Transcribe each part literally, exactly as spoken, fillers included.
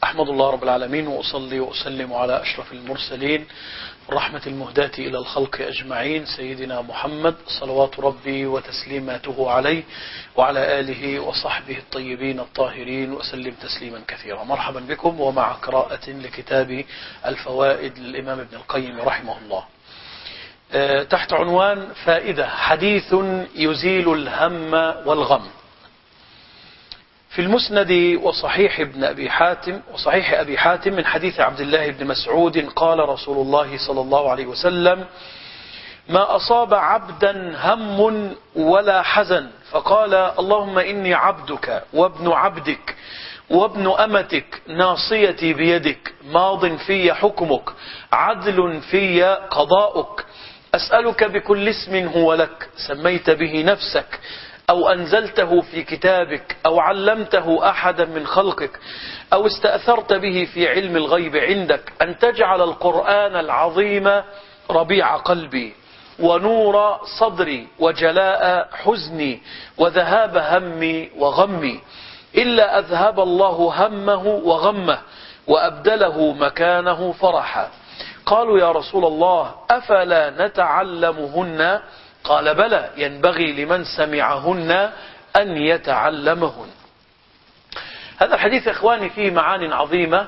أحمد الله رب العالمين وأصلي وأسلم على أشرف المرسلين الرحمة المهداة إلى الخلق أجمعين سيدنا محمد صلوات ربي وتسليماته عليه وعلى آله وصحبه الطيبين الطاهرين وسلم تسليما كثيرا. مرحبا بكم ومع قراءة لكتاب الفوائد للإمام ابن القيم رحمه الله تحت عنوان فائدة حديث يزيل الهم والغم. في المسند وصحيح ابن أبي حاتم وصحيح أبي حاتم من حديث عبد الله بن مسعود قال رسول الله صلى الله عليه وسلم: ما أصاب عبدا هم ولا حزن فقال اللهم إني عبدك وابن عبدك وابن أمتك ناصيتي بيدك ماض في حكمك عدل في قضاؤك أسألك بكل اسم هو لك سميت به نفسك أو أنزلته في كتابك أو علمته أحدا من خلقك أو استأثرت به في علم الغيب عندك أن تجعل القرآن العظيم ربيع قلبي ونور صدري وجلاء حزني وذهاب همي وغمي إلا أذهب الله همه وغمه وأبدله مكانه فرحا. قالوا يا رسول الله أفلا نتعلمهن؟ قال بلى ينبغي لمن سمعهن أن يتعلمهن. هذا الحديث يا إخواني فيه معاني عظيمة،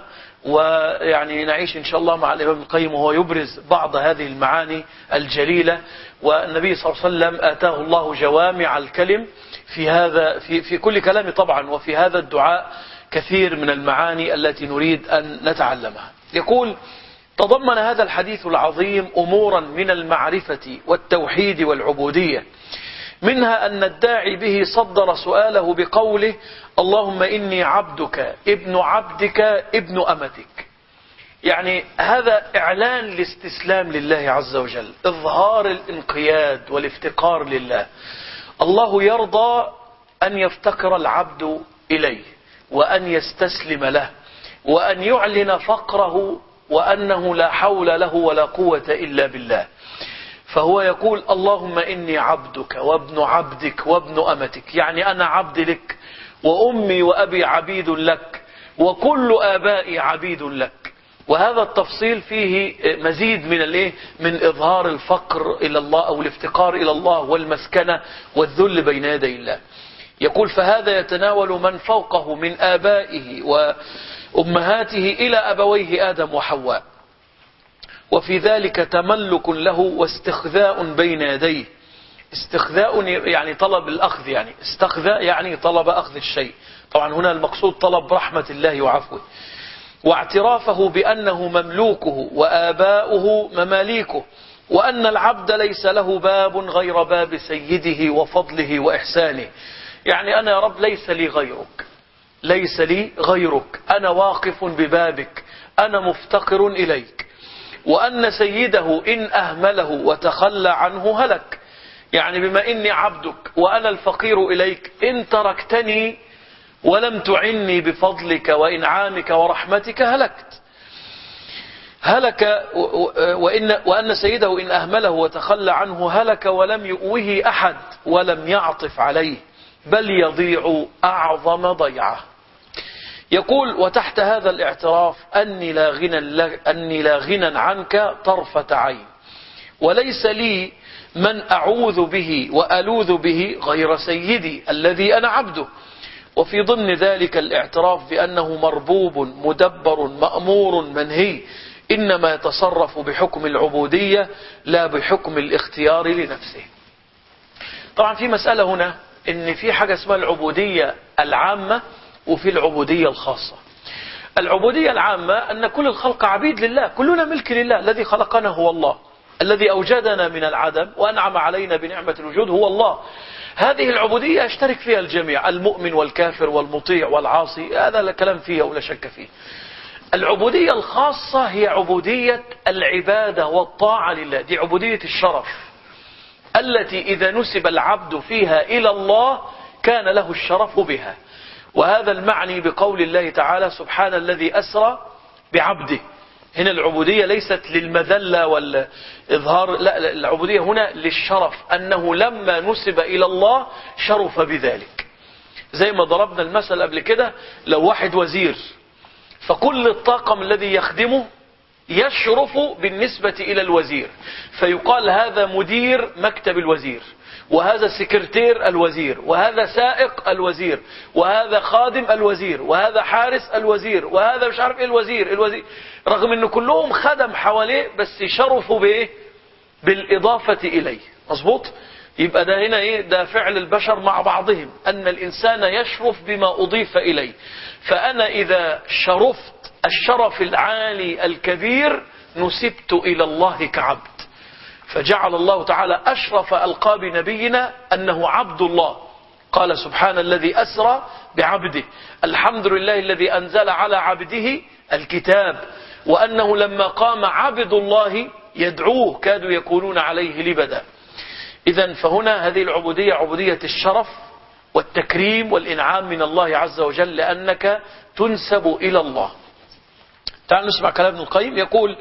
ويعني نعيش إن شاء الله مع الإمام ابن القيم وهو يبرز بعض هذه المعاني الجليلة. والنبي صلى الله عليه وسلم آتاه الله جوامع الكلم في هذا في في كل كلام طبعا، وفي هذا الدعاء كثير من المعاني التي نريد أن نتعلمها. يقول: تضمن هذا الحديث العظيم أمورا من المعرفة والتوحيد والعبودية، منها أن الداعي به صدر سؤاله بقوله اللهم إني عبدك ابن عبدك ابن أمتك. يعني هذا إعلان الاستسلام لله عز وجل، إظهار الانقياد والافتقار لله. الله يرضى أن يفتقر العبد إليه وأن يستسلم له وأن يعلن فقره وأنه لا حول له ولا قوة إلا بالله. فهو يقول اللهم إني عبدك وابن عبدك وابن أمتك، يعني أنا عبد لك وأمي وأبي عبيد لك وكل آبائي عبيد لك. وهذا التفصيل فيه مزيد من الايه من إظهار الفقر إلى الله أو الافتقار إلى الله والمسكنة والذل بين يدي الله. يقول فهذا يتناول من فوقه من آبائه وأمهاته إلى أبويه آدم وحواء، وفي ذلك تملك له واستخذاء بين يديه. استخذاء يعني طلب الأخذ، يعني استخذاء يعني طلب أخذ الشيء، طبعا هنا المقصود طلب رحمة الله وعفوه. واعترافه بأنه مملوكه وآباؤه مماليكه، وأن العبد ليس له باب غير باب سيده وفضله وإحسانه. يعني أنا يا رب ليس لي غيرك، ليس لي غيرك، أنا واقف ببابك، أنا مفتقر إليك. وأن سيده إن أهمله وتخلى عنه هلك، يعني بما إني عبدك وأنا الفقير إليك إن تركتني ولم تعني بفضلك وإنعامك ورحمتك هلكت. هلك وإن, وأن سيده إن أهمله وتخلى عنه هلك ولم يؤوه أحد ولم يعطف عليه بل يضيع أعظم ضيعه. يقول وتحت هذا الاعتراف أني لا غنى, أني لا غنى عنك طرفة عين، وليس لي من أعوذ به وألوذ به غير سيدي الذي أنا عبده. وفي ضمن ذلك الاعتراف بأنه مربوب مدبر مأمور منهي، إنما يتصرف بحكم العبودية لا بحكم الاختيار لنفسه. طبعا في مسألة هنا إن في حاجة اسمها العبودية العامة وفي العبودية الخاصة. العبودية العامة أن كل الخلق عبيد لله، كلنا ملك لله، الذي خلقنا هو الله، الذي أوجدنا من العدم وأنعم علينا بنعمة الوجود هو الله. هذه العبودية يشترك فيها الجميع، المؤمن والكافر والمطيع والعاصي، هذا لا كلام فيه ولا شك فيه. العبودية الخاصة هي عبودية العبادة والطاعة لله، دي عبودية الشرف التي إذا نسب العبد فيها إلى الله كان له الشرف بها. وهذا المعني بقول الله تعالى سبحان الذي أسرى بعبده. هنا العبودية ليست للمذلة والإظهار، لا، العبودية هنا للشرف، أنه لما نسب إلى الله شرف بذلك. زي ما ضربنا المثل قبل كده، لو واحد وزير فكل الطاقم الذي يخدمه يشرف بالنسبة إلى الوزير، فيقال هذا مدير مكتب الوزير، وهذا سكرتير الوزير، وهذا سائق الوزير، وهذا خادم الوزير، وهذا حارس الوزير، وهذا مش عارف ايه الوزير الوزير رغم انه كلهم خدم حواليه، بس شرفوا بايه؟ بالإضافة إليه. مظبوط؟ يبقى ده هنا ايه؟ ده فعل البشر مع بعضهم، أن الإنسان يشرف بما أضيف إليه. فأنا إذا شرفت الشرف العالي الكبير نسبت إلى الله كعبد، فجعل الله تعالى أشرف ألقاب نبينا أنه عبد الله. قال سبحان الذي أسرى بعبده، الحمد لله الذي أنزل على عبده الكتاب، وأنه لما قام عبد الله يدعوه كادوا يكونون عليه لبدا. إذن فهنا هذه العبودية عبودية الشرف والتكريم والإنعام من الله عز وجل، لأنك تنسب إلى الله. تعالوا نسمع كلام ابن القيم. يقول: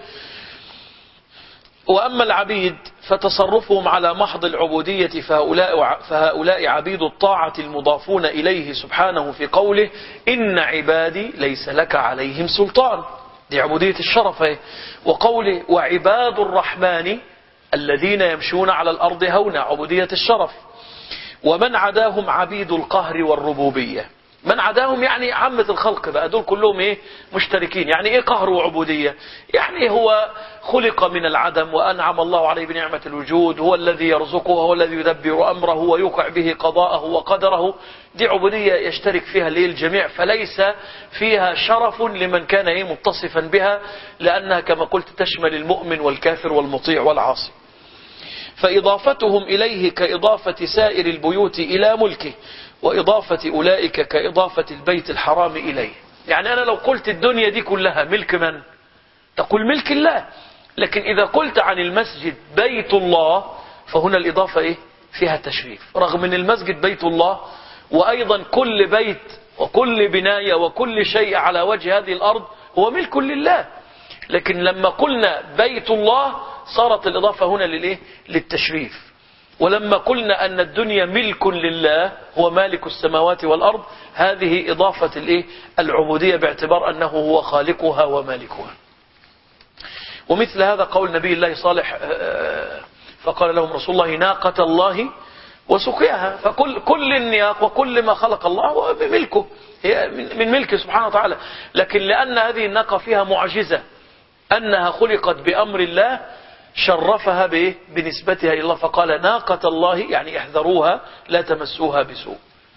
وأما العبيد فتصرفهم على محض العبودية فهؤلاء, فهؤلاء عبيد الطاعة المضافون إليه سبحانه في قوله: إن عبادي ليس لك عليهم سلطان، دي عبودية الشرف. وقوله: وعباد الرحمن الذين يمشون على الأرض هونا، عبودية الشرف. ومن عداهم عبيد القهر والربوبية. من عداهم يعني عامة الخلق بقى، دول كلهم ايه؟ مشتركين. يعني ايه قهر وعبودية؟ يعني هو خلق من العدم وأنعم الله عليه بنعمة الوجود، هو الذي يرزقه، هو الذي يدبر أمره ويوقع به قضاءه وقدره. دي عبودية يشترك فيها ليه الجميع، فليس فيها شرف لمن كان ايه؟ متصفا بها، لأنها كما قلت تشمل المؤمن والكافر والمطيع والعاصي. فإضافتهم إليه كإضافة سائر البيوت إلى ملكه، وإضافة أولئك كإضافة البيت الحرام إليه. يعني أنا لو قلت الدنيا دي كلها ملك من؟ تقول ملك الله. لكن إذا قلت عن المسجد بيت الله فهنا الإضافة إيه؟ فيها تشريف، رغم أن المسجد بيت الله، وأيضا كل بيت وكل بناية وكل شيء على وجه هذه الأرض هو ملك لله. لكن لما قلنا بيت الله صارت الإضافة هنا للإيه؟ للتشريف. ولما قلنا أن الدنيا ملك لله، هو مالك السماوات والأرض، هذه إضافة الإيه؟ العبودية، باعتبار أنه هو خالقها ومالكها. ومثل هذا قول نبي الله صالح، فقال لهم رسول الله: ناقة الله وسقياها. فكل كل النياق وكل ما خلق الله هو بملكه، هي من ملكه سبحانه وتعالى. لكن لأن هذه الناقة فيها معجزة أنها خلقت بأمر الله، شرفها بإيه؟ بنسبتها إلى الله، فقال: ناقة الله، يعني احذروها لا تمسوها بسوء.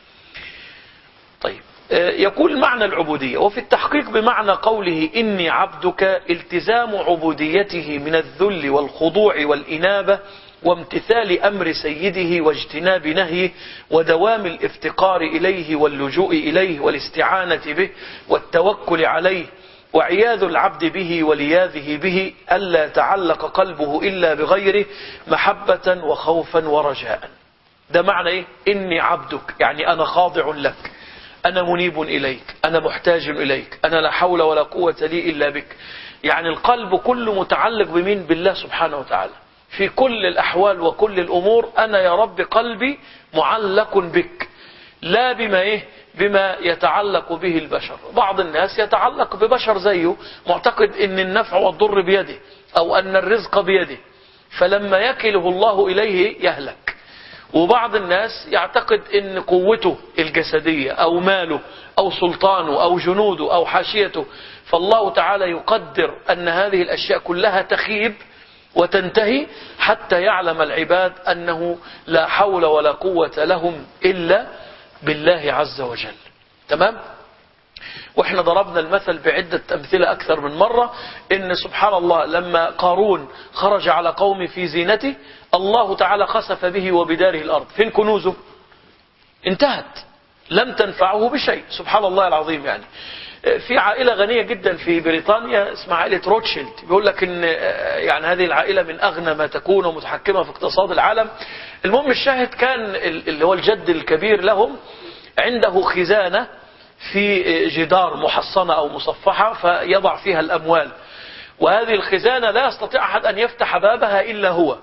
طيب، يقول معنى العبودية. وفي التحقيق بمعنى قوله إني عبدك التزام عبوديته من الذل والخضوع والإنابة وامتثال أمر سيده واجتناب نهيه ودوام الافتقار إليه واللجوء إليه والاستعانة به والتوكل عليه وعياذ العبد به ولياذه به، ألا تعلق قلبه إلا بغيره محبة وخوفا ورجاء. ده معنى إيه؟ إني عبدك، يعني أنا خاضع لك، أنا منيب إليك، أنا محتاج إليك، أنا لا حول ولا قوة لي إلا بك. يعني القلب كله متعلق بمين؟ بالله سبحانه وتعالى. في كل الأحوال وكل الأمور أنا يا رب قلبي معلق بك، لا بما إيه؟ بما يتعلق به البشر. بعض الناس يتعلق ببشر زيه، معتقد ان النفع والضر بيده او ان الرزق بيده، فلما يكله الله اليه يهلك. وبعض الناس يعتقد ان قوته الجسدية او ماله او سلطانه او جنوده او حاشيته، فالله تعالى يقدر ان هذه الاشياء كلها تخيب وتنتهي حتى يعلم العباد انه لا حول ولا قوة لهم الا بالله عز وجل. تمام؟ واحنا ضربنا المثل بعدة أمثلة أكثر من مرة، إن سبحان الله لما قارون خرج على قوم في زينته، الله تعالى خسف به وبداره الأرض. فين كنوزه؟ انتهت، لم تنفعه بشيء. سبحان الله العظيم. يعني في عائلة غنية جدا في بريطانيا اسمها عائلة روتشيلد، بيقول لك إن يعني هذه العائلة من أغنى ما تكون ومتحكمة في اقتصاد العالم. المهم الشاهد، كان اللي هو الجد الكبير لهم عنده خزانة في جدار محصنة أو مصفحة فيضع فيها الأموال، وهذه الخزانة لا يستطيع أحد أن يفتح بابها إلا هو.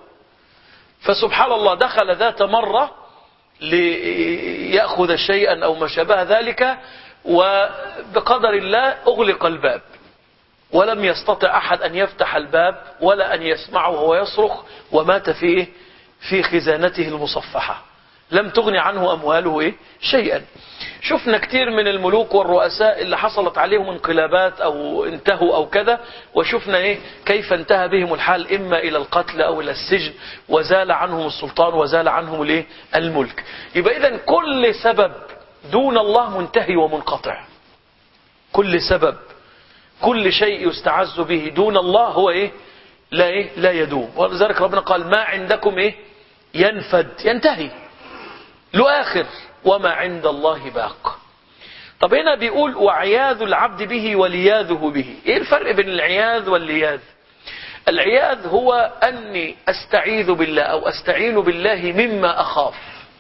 فسبحان الله دخل ذات مرة ليأخذ شيئا أو ما شابه ذلك، وبقدر الله أغلق الباب، ولم يستطع أحد أن يفتح الباب ولا أن يسمعه وهو يصرخ، ومات فيه في خزانته المصفحة، لم تغني عنه أمواله إيه؟ شيئا. شفنا كتير من الملوك والرؤساء اللي حصلت عليهم انقلابات أو انتهوا أو كذا، وشفنا إيه كيف انتهى بهم الحال، إما إلى القتل أو إلى السجن، وزال عنهم السلطان وزال عنهم الإيه؟ الملك. يبقى إذن كل سبب دون الله منتهي ومنقطع، كل سبب، كل شيء يستعز به دون الله هو إيه؟ لا إيه؟ لا يدوم. ولذلك ربنا قال ما عندكم إيه؟ ينفد، ينتهي، له آخر، وما عند الله باق. طب هنا بيقول وعياذ العبد به ولياذه به. ايه الفرق بين العياذ واللياذ؟ العياذ هو أني أستعيذ بالله أو أستعين بالله مما أخاف.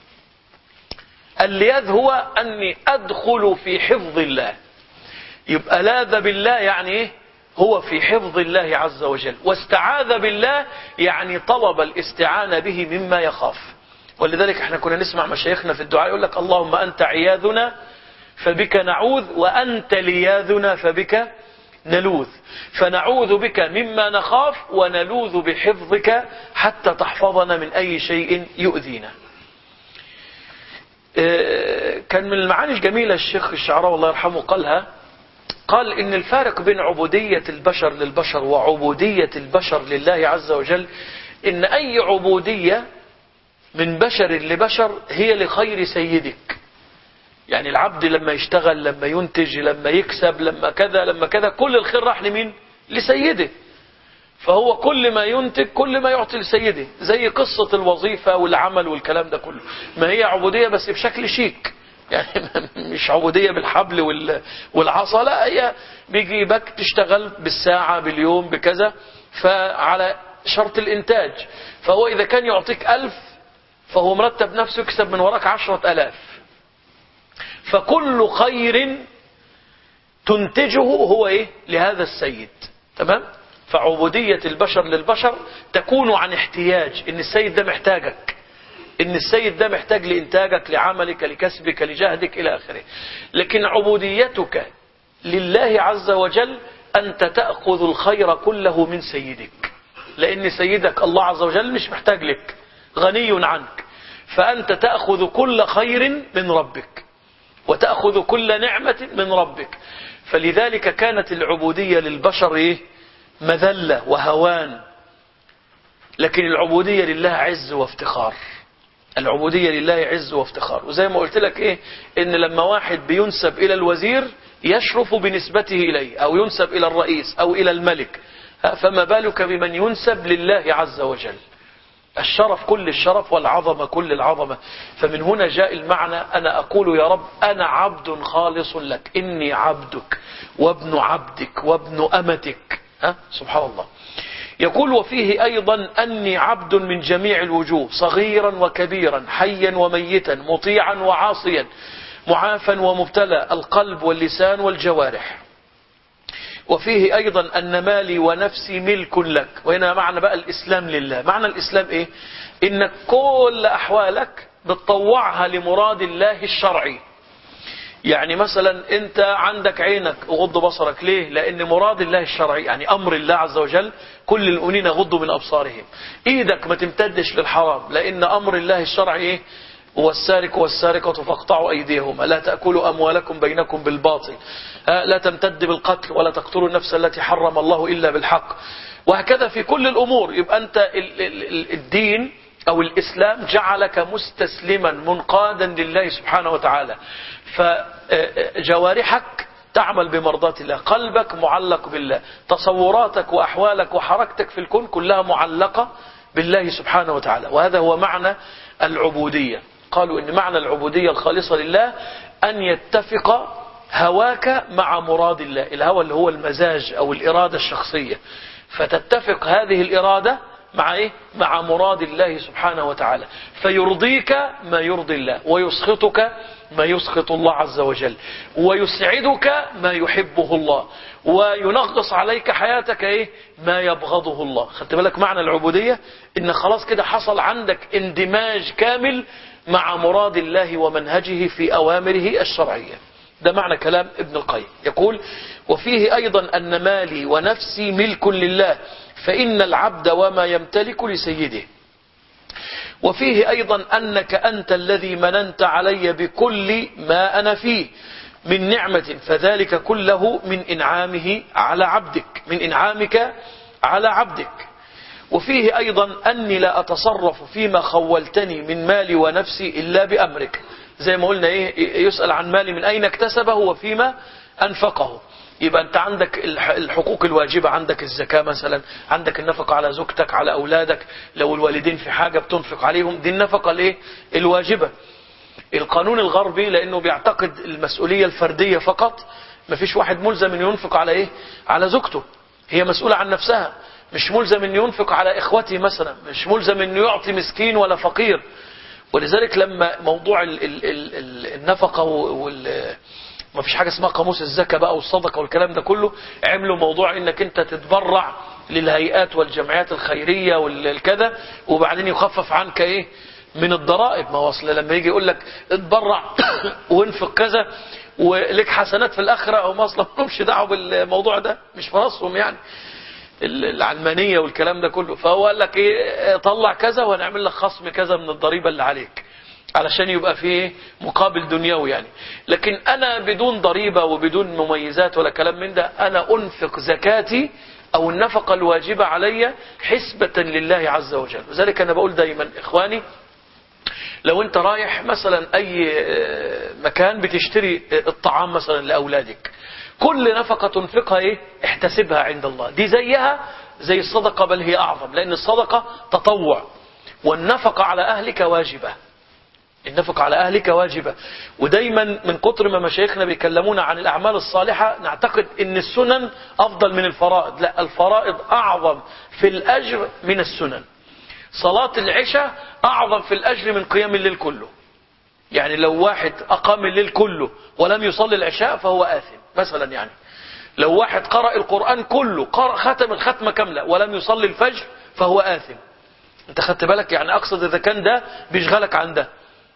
اللياذ هو أني أدخل في حفظ الله. يبقى لاذ بالله يعني إيه؟ هو في حفظ الله عز وجل، واستعاذ بالله يعني طلب الاستعانة به مما يخاف. ولذلك احنا كنا نسمع مشايخنا في الدعاء يقول لك اللهم أنت عياذنا فبك نعوذ، وأنت لياذنا فبك نلوذ. فنعوذ بك مما نخاف ونلوذ بحفظك حتى تحفظنا من أي شيء يؤذينا. كان من المعاني الجميلة الشيخ الشعراوي الله يرحمه قالها، قال إن الفارق بين عبودية البشر للبشر وعبودية البشر لله عز وجل إن أي عبودية من بشر لبشر هي لخير سيدك. يعني العبد لما يشتغل، لما ينتج، لما يكسب، لما كذا لما كذا، كل الخير راح لمين؟ لسيده. فهو كل ما ينتج كل ما يعطي لسيده، زي قصة الوظيفة والعمل والكلام ده كله، ما هي عبودية بس بشكل شيك، يعني مش عبودية بالحبل والعصا، لا، هي بيجيبك تشتغل بالساعة باليوم بكذا، فعلى شرط الإنتاج. فهو إذا كان يعطيك ألف فهو مرتب نفسه يكسب من وراك عشرة ألاف. فكل خير تنتجه هو إيه؟ لهذا السيد. تمام؟ فعبودية البشر للبشر تكون عن احتياج، إن السيد ده محتاجك، إن السيد ده محتاج لإنتاجك، لعملك، لكسبك، لجهدك إلى آخره. لكن عبوديتك لله عز وجل أنت تأخذ الخير كله من سيدك، لأن سيدك الله عز وجل مش محتاج لك، غني عنك، فأنت تأخذ كل خير من ربك وتأخذ كل نعمة من ربك. فلذلك كانت العبودية للبشر إيه؟ مذلة وهوان، لكن العبودية لله عز وافتخار. العبودية لله عز وافتخار. وزي ما قلت لك إيه؟ إن لما واحد بينسب إلى الوزير يشرف بنسبته إليه، أو ينسب إلى الرئيس أو إلى الملك، فما بالك بمن ينسب لله عز وجل؟ الشرف كل الشرف والعظمة كل العظمة. فمن هنا جاء المعنى أنا أقول يا رب أنا عبد خالص لك، إني عبدك وابن عبدك وابن أمتك. ها؟ سبحان الله. يقول وفيه أيضا أني عبد من جميع الوجوه، صغيرا وكبيرا، حيا وميتا، مطيعا وعاصيا، معافا ومبتلى، القلب واللسان والجوارح. وفيه أيضا أن مالي ونفسي ملك لك. وهنا معنى بقى الإسلام لله. معنى الإسلام إيه؟ إنك كل أحوالك بتطوعها لمراد الله الشرعي. يعني مثلا أنت عندك عينك غض بصرك، ليه؟ لأن مراد الله الشرعي، يعني أمر الله عز وجل كل المؤمنين غضوا من أبصارهم. إيدك ما تمتدش للحرام، لأن أمر الله الشرعي إيه؟ والسارق والسارقة فاقطعوا أيديهما، لا تأكلوا أموالكم بينكم بالباطل، لا تمتد بالقتل، ولا تقتلوا النفس التي حرم الله إلا بالحق، وهكذا في كل الأمور. يبقى أنت الدين أو الإسلام جعلك مستسلما منقادا لله سبحانه وتعالى. فجوارحك تعمل بمرضات الله، قلبك معلق بالله، تصوراتك وأحوالك وحركتك في الكون كلها معلقة بالله سبحانه وتعالى. وهذا هو معنى العبودية. قالوا إن معنى العبودية الخالصة لله أن يتفق هواك مع مراد الله. الهوى اللي هو المزاج أو الإرادة الشخصية، فتتفق هذه الإرادة مع إيه؟ مع مراد الله سبحانه وتعالى، فيرضيك ما يرضي الله، ويسخطك ما يسخط الله عز وجل، ويسعدك ما يحبه الله، وينغص عليك حياتك إيه؟ ما يبغضه الله. خدت بالك معنى العبودية؟ إن خلاص كده حصل عندك اندماج كامل مع مراد الله ومنهجه في أوامره الشرعية. ده معنى كلام ابن القيم. يقول وفيه أيضا أن مالي ونفسي ملك لله فإن العبد وما يمتلك لسيده. وفيه أيضا أنك أنت الذي مننت علي بكل ما أنا فيه من نعمة فذلك كله من إنعامه على عبدك من إنعامك على عبدك. وفيه أيضا أني لا أتصرف فيما خولتني من مالي ونفسي إلا بأمرك. زي ما قلنا إيه يسأل عن مالي من أين اكتسبه وفيما أنفقه. يبقى أنت عندك الحقوق الواجبة، عندك الزكاة مثلا، عندك النفقة على زوجتك على أولادك، لو الوالدين في حاجة بتنفق عليهم، دي النفقة الايه الواجبة. القانون الغربي لأنه بيعتقد المسؤولية الفردية فقط، مفيش واحد ملزم أن ينفق على إيه على زوجته، هي مسؤولة عن نفسها، مش ملزم أن ينفق على إخوته مثلا، مش ملزم أن يعطي مسكين ولا فقير. ولذلك لما موضوع ال ال ال النفقة وال ما فيش حاجة اسمها قاموس الزكاة بقى والصدقة والكلام ده كله، عملوا موضوع انك انت تتبرع للهيئات والجمعيات الخيرية والكذا وبعدين يخفف عنك ايه من الضرائب. ما وصل لما يجي يقول لك اتبرع وانفق كذا ولك حسنات في الآخرة، او ما اصلا مش دعوه بالموضوع ده، مش في راسهم يعني العلمانية والكلام ده كله. فهو قال لك ايه طلع كذا وهنعمل لك خصم كذا من الضريبة اللي عليك علشان يبقى فيه مقابل دنيوي يعني. لكن أنا بدون ضريبة وبدون مميزات ولا كلام من ده، أنا أنفق زكاتي أو النفقة الواجبة علي حسبة لله عز وجل. وذلك أنا بقول دايما إخواني، لو أنت رايح مثلا أي مكان بتشتري الطعام مثلا لأولادك، كل نفقة تنفقها إيه احتسبها عند الله، دي زيها زي الصدقة بل هي أعظم، لأن الصدقة تطوع والنفقة على أهلك واجبة. النفقة على أهلك واجبة. ودايما من كتر ما مشايخنا بيكلمونا عن الأعمال الصالحة نعتقد ان السنن أفضل من الفرائض. لا، الفرائض أعظم في الأجر من السنن. صلاة العشاء أعظم في الأجر من قيام الليل كله. يعني لو واحد أقام الليل كله ولم يصلي العشاء فهو آثم مثلا. يعني لو واحد قرأ القرآن كله، قرأ ختم الختمة كاملة ولم يصلي الفجر فهو آثم. انت خدت بالك؟ يعني أقصد إذا كان ده بيشغلك عن ده،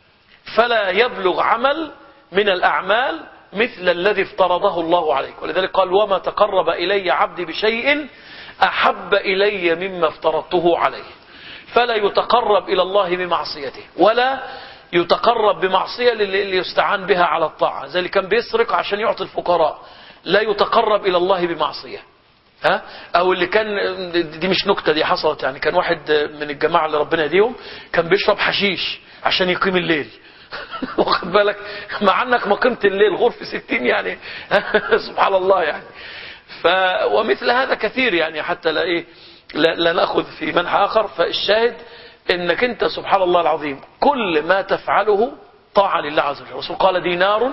فلا يبلغ عمل من الأعمال مثل الذي افترضه الله عليك. ولذلك قال وما تقرب إلي عبدي بشيء أحب إلي مما افترضته عليه. فلا يتقرب إلى الله بمعصيته ولا يتقرب بمعصية اللي يستعان بها على الطاعة. زي اللي كان بيسرق عشان يعطي الفقراء، لا يتقرب إلى الله بمعصية. ها؟ أو اللي كان، دي مش نكتة، دي حصلت يعني، كان واحد من الجماعة اللي ربنا يهديهم كان بيشرب حشيش عشان يقيم الليل. واخد بالك؟ مع انك ما قمت الليل غرفة ستين يعني. سبحان الله يعني. ف ومثل هذا كثير يعني، حتى لا ايه لا, لا ناخذ في منحى اخر. فالشاهد انك انت سبحان الله العظيم كل ما تفعله طاعة لله عز وجل. الرسول قال دينار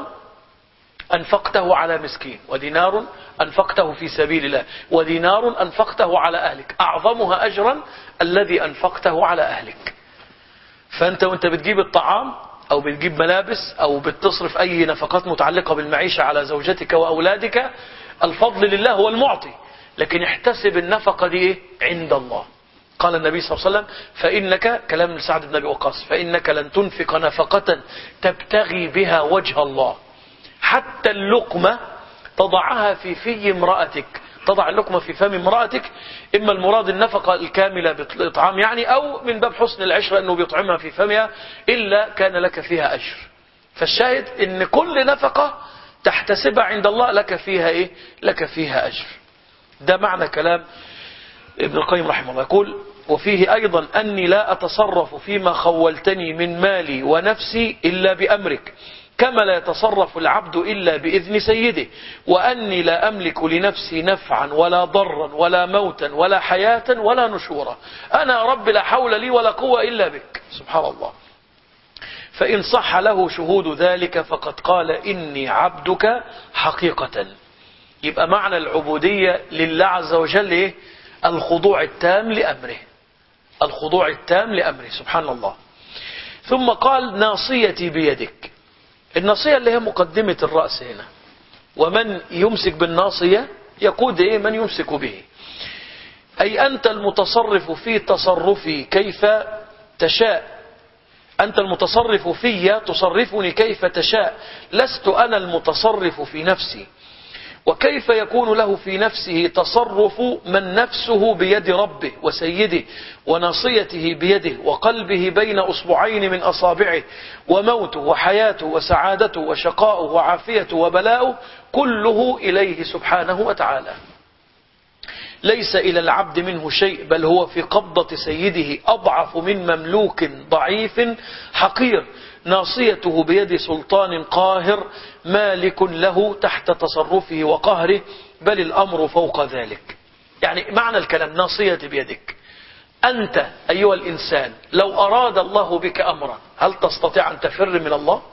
أنفقته على مسكين، ودينار أنفقته في سبيل الله، ودينار أنفقته على أهلك، أعظمها أجرا الذي أنفقته على أهلك. فأنت وانت بتجيب الطعام أو بتجيب ملابس أو بتصرف أي نفقات متعلقة بالمعيشة على زوجتك وأولادك، الفضل لله هو المعطي، لكن احتسب النفقة دي إيه؟ عند الله. قال النبي صلى الله عليه وسلم فإنك، كلام سعد بن أبي وقاص، فإنك لن تنفق نفقة تبتغي بها وجه الله حتى اللقمة تضعها في في امرأتك. تضع اللقمة في فم امرأتك، إما المراد النفقة الكاملة بالإطعام يعني، أو من باب حسن العشرة أنه بيطعمها في فمها، إلا كان لك فيها أجر. فالشاهد إن كل نفقة تحتسبها عند الله لك فيها إيه؟ لك فيها أجر. ده معنى كلام ابن القيم رحمه الله. يقول وفيه أيضا أني لا أتصرف فيما خولتني من مالي ونفسي إلا بأمرك، كما لا يتصرف العبد إلا بإذن سيده، وأني لا أملك لنفسي نفعا ولا ضرا ولا موتا ولا حياة ولا نشورا. أنا رب لا حول لي ولا قوة إلا بك. سبحان الله. فإن صح له شهود ذلك فقد قال إني عبدك حقيقة. يبقى معنى العبودية لله عز وجل إيه؟ الخضوع التام لأمره، الخضوع التام لأمره سبحان الله. ثم قال ناصيتي بيدك. الناصية اللي هي مقدمة الرأس هنا، ومن يمسك بالناصية يقود إيه؟ من يمسك به. أي أنت المتصرف في تصرفي كيف تشاء، أنت المتصرف في، تصرفني كيف تشاء، لست أنا المتصرف في نفسي. وكيف يكون له في نفسه تصرف من نفسه بيد ربه وسيده وناصيته بيده وقلبه بين أصبعين من أصابعه، وموته وحياته وسعادته وشقاؤه وعافيته وبلاؤه كله إليه سبحانه وتعالى. ليس إلى العبد منه شيء، بل هو في قبضة سيده أضعف من مملوك ضعيف حقير، ناصيته بيد سلطان قاهر مالك له تحت تصرفه وقهره، بل الأمر فوق ذلك. يعني معنى الكلام ناصيتي بيدك. أنت أيها الإنسان لو أراد الله بك أمرا، هل تستطيع أن تفر من الله؟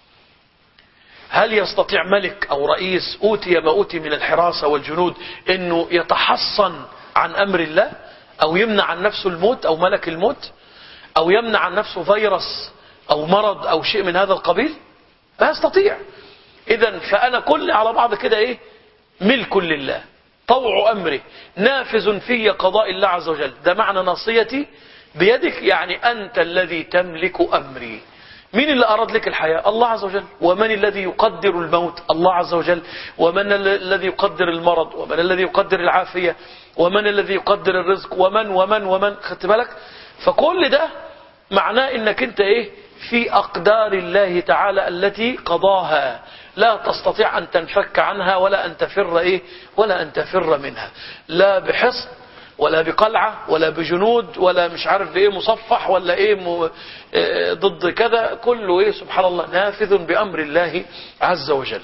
هل يستطيع ملك أو رئيس أوتي ما أوتي من الحراسة والجنود أنه يتحصن عن أمر الله، أو يمنع عن نفسه الموت أو ملك الموت، أو يمنع عن نفسه فيروس أو مرض أو شيء من هذا القبيل؟ لا يستطيع. إذن فأنا كل على بعض كده إيه؟ ملك لله، طوع أمره نافذ في قضاء الله عز وجل. ده معنى ناصيتي بيدك، يعني أنت الذي تملك أمري. مين اللي أراد لك الحياة؟ الله عز وجل. ومن الذي يقدر الموت؟ الله عز وجل. ومن الذي يقدر المرض؟ ومن الذي يقدر العافية؟ ومن الذي يقدر الرزق؟ ومن ومن ومن خدت بالك؟ فكل ده معناه انك انت ايه؟ في أقدار الله تعالى التي قضاها، لا تستطيع أن تنفك عنها ولا أن تفر إيه؟ ولا أن تفر منها، لا بحصن ولا بقلعة ولا بجنود ولا مش عارف بإيه مصفح ولا إيه م... إيه ضد كذا، كله إيه سبحان الله نافذ بأمر الله عز وجل.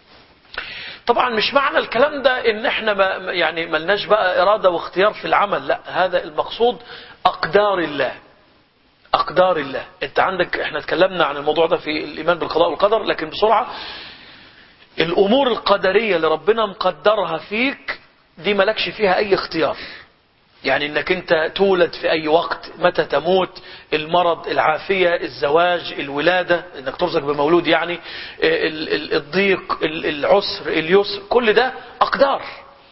طبعا مش معنى الكلام ده إن إحنا ما يعني ملناش بقى إرادة واختيار في العمل، لا، هذا المقصود أقدار الله. أقدار الله. أنت عندك، إحنا تكلمنا عن الموضوع ده في الإيمان بالقضاء والقدر، لكن بسرعة الأمور القدرية اللي ربنا مقدرها فيك دي ملكش فيها أي اختيار. يعني انك انت تولد في اي وقت، متى تموت، المرض، العافية، الزواج، الولادة، انك ترزق بمولود، يعني الضيق، العسر، اليسر، كل ده اقدار.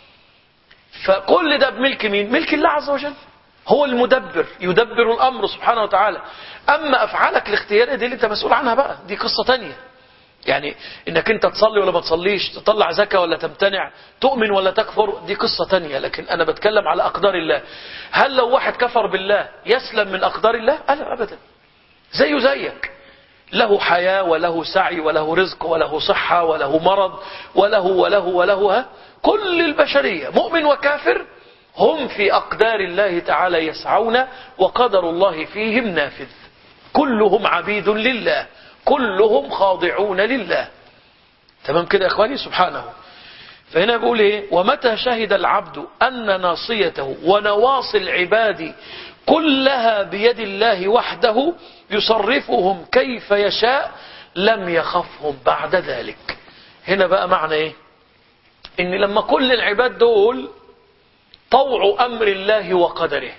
فكل ده بملك مين؟ ملك الله عز وجل. هو المدبر، يدبر الامر سبحانه وتعالى. اما افعالك الاختيارية دي اللي انت مسؤول عنها بقى، دي قصة تانية. يعني انك انت تصلي ولا ما تصليش، تطلع زكاة ولا تمتنع، تؤمن ولا تكفر، دي قصة تانية. لكن انا بتكلم على اقدار الله. هل لو واحد كفر بالله يسلم من اقدار الله؟ لا ابدا، زيه زيك، له حياة وله سعي وله رزق وله صحة وله مرض وله وله وله ها؟ كل البشرية مؤمن وكافر هم في اقدار الله تعالى يسعون، وقدر الله فيهم نافذ. كلهم عبيد لله، كلهم خاضعون لله. تمام كده يا اخواني؟ سبحانه. فهنا بيقول ايه؟ ومتى شهد العبد ان ناصيته ونواصي العباد كلها بيد الله وحده يصرفهم كيف يشاء لم يخفهم بعد ذلك. هنا بقى معنى ايه؟ ان لما كل العباد دول طوع امر الله وقدره،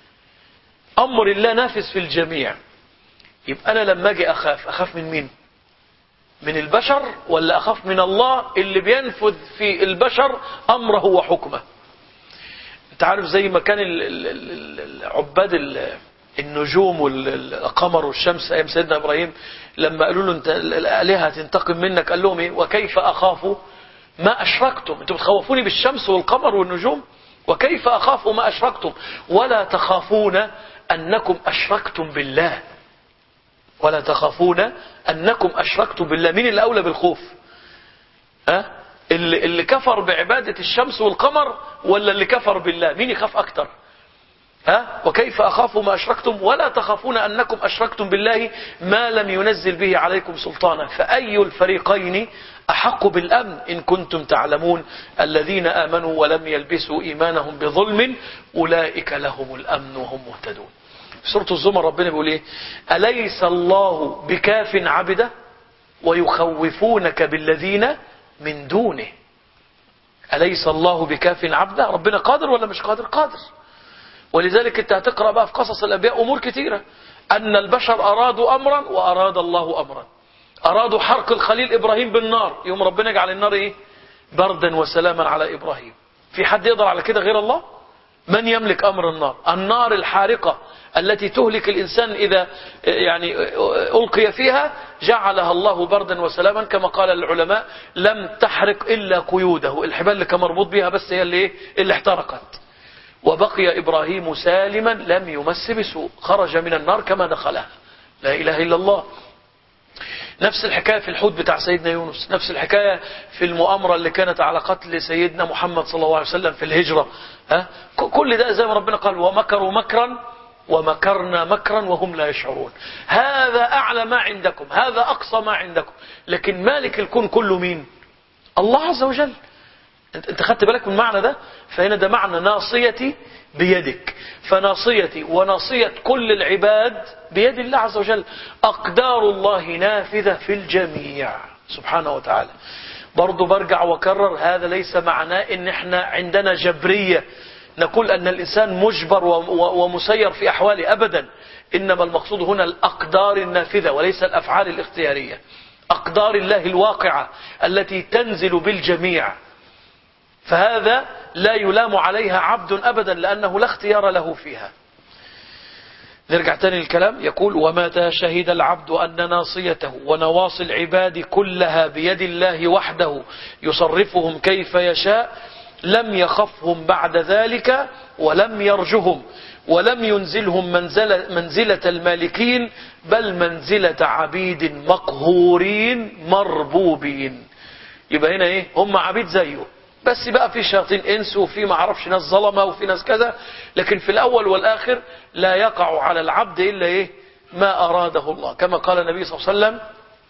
امر الله نافذ في الجميع، يبقى أنا لما أجي أخاف، أخاف من مين؟ من البشر ولا أخاف من الله اللي بينفذ في البشر أمره وحكمه؟ أنت عارف زي ما كان عباد النجوم والقمر والشمس أيام سيدنا إبراهيم لما قالوا له أنت الآلهة تنتقم منك، قال لهم إيه؟ وكيف أخاف ما أشركتم. أنتم بتخوفوني بالشمس والقمر والنجوم، وكيف أخاف ما أشركتم ولا تخافون أنكم أشركتم بالله، ولا تخافون أنكم أشركتم بالله. مين اللي أولى بالخوف؟ أه؟ اللي, اللي كفر بعبادة الشمس والقمر ولا اللي كفر بالله؟ مين يخاف أكتر؟ أه؟ وكيف أخاف ما أشركتم ولا تخافون أنكم أشركتم بالله ما لم ينزل به عليكم سلطانا، فأي الفريقين أحق بالأمن إن كنتم تعلمون الذين آمنوا ولم يلبسوا إيمانهم بظلم أولئك لهم الأمن وهم مهتدون. في سورة الزمر ربنا بيقول ايه؟ أليس الله بكاف عبده ويخوفونك بالذين من دونه. أليس الله بكاف عبده؟ ربنا قادر ولا مش قادر؟ قادر. ولذلك انت هتقرأ بقى في قصص الأنبياء أمور كثيرة، أن البشر أرادوا أمرا وأراد الله أمرا. أرادوا حرق الخليل إبراهيم بالنار، يوم ربنا يجعل النار ايه؟ بردا وسلاما على إبراهيم. في حد يقدر على كده غير الله؟ من يملك أمر النار؟ النار الحارقة التي تهلك الإنسان إذا يعني ألقي فيها جعلها الله بردا وسلاما، كما قال العلماء لم تحرق إلا قيوده، الحبال اللي كان مربوط بها بس هي اللي, اللي احترقت. وبقي إبراهيم سالما لم يمس بسوء، خرج من النار كما دخلها. لا إله إلا الله. نفس الحكاية في الحوت بتاع سيدنا يونس، نفس الحكاية في المؤامرة اللي كانت على قتل سيدنا محمد صلى الله عليه وسلم في الهجرة. ها؟ كل ده زي ما ربنا قال ومكروا مكرا ومكرنا مكرا وهم لا يشعرون. هذا أعلى ما عندكم، هذا أقصى ما عندكم، لكن مالك الكون كله مين؟ الله عز وجل. انت خدت بالك من المعنى ده؟ فهنا ده معنى ناصيتي بيدك، فناصيتي وناصية كل العباد بيد الله عز وجل. أقدار الله نافذة في الجميع سبحانه وتعالى. برضو برجع وكرر، هذا ليس معناه ان احنا عندنا جبرية نقول ان الانسان مجبر ومسير في احواله، ابدا. انما المقصود هنا الاقدار النافذة وليس الافعال الاختيارية. اقدار الله الواقعة التي تنزل بالجميع، فهذا لا يلام عليها عبد أبدا لأنه لا اختيار له فيها. نرجع تاني للكلام، يقول ومتى شهد العبد أن ناصيته ونواصي العباد كلها بيد الله وحده يصرفهم كيف يشاء لم يخفهم بعد ذلك ولم يرجهم ولم ينزلهم منزلة, منزلة المالكين بل منزلة عبيد مقهورين مربوبين. يبقى هنا ايه؟ هم عبيد زيه، بس بقى في شياطين انس وفي ما عرفش ناس ظلمه وفي ناس كذا، لكن في الاول والاخر لا يقع على العبد الا ايه؟ ما اراده الله، كما قال النبي صلى الله عليه وسلم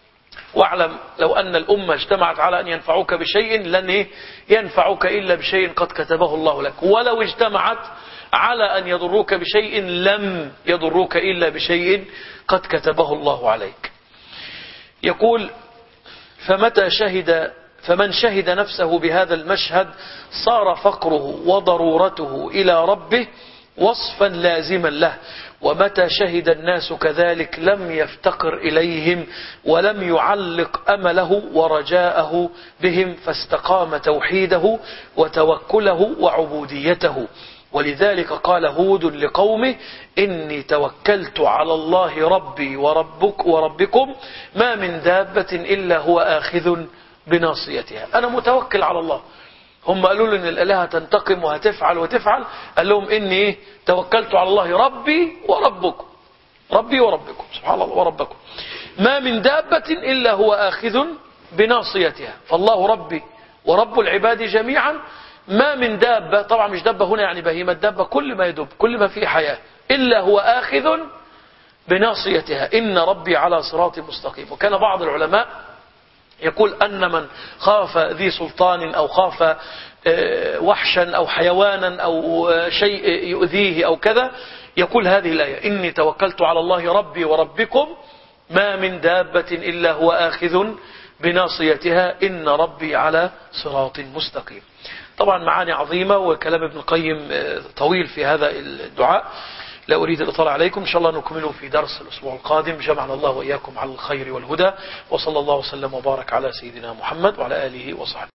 واعلم لو ان الامه اجتمعت على ان ينفعوك بشيء لن ايه؟ ينفعوك الا بشيء قد كتبه الله لك، ولو اجتمعت على ان يضروك بشيء لم يضروك الا بشيء قد كتبه الله عليك. يقول فمتى شهد فمن شهد نفسه بهذا المشهد صار فقره وضرورته إلى ربه وصفا لازما له، ومتى شهد الناس كذلك لم يفتقر إليهم ولم يعلق أمله ورجاءه بهم، فاستقام توحيده وتوكله وعبوديته. ولذلك قال هود لقومه إني توكلت على الله ربي وربك وربكم ما من دابة إلا هو آخذ بناصيتها. أنا متوكل على الله. هم قالوا له إن الآلهة تنتقم وهتفعل وتفعل، قال لهم إني إيه؟ توكلت على الله ربي وربكم، ربي وربكم سبحان الله وربكم ما من دابة إلا هو آخذ بناصيتها. فالله ربي ورب العباد جميعا، ما من دابة، طبعا مش دابة هنا يعني بهيمة، دابة كل ما يدب كل ما فيه حياة، إلا هو آخذ بناصيتها إن ربي على صراط مستقيم. وكان بعض العلماء يقول أن من خاف ذي سلطان أو خاف وحشا أو حيوانا أو شيء يؤذيه أو كذا يقول هذه الآية إني توكلت على الله ربي وربكم ما من دابة إلا هو آخذ بناصيتها إن ربي على صراط مستقيم. طبعا معاني عظيمة وكلام ابن القيم طويل في هذا الدعاء، لا أريد الإطالة عليكم، إن شاء الله نكمله في درس الأسبوع القادم. جمعنا الله وإياكم على الخير والهدى، وصلى الله وسلم وبارك على سيدنا محمد وعلى آله وصحبه.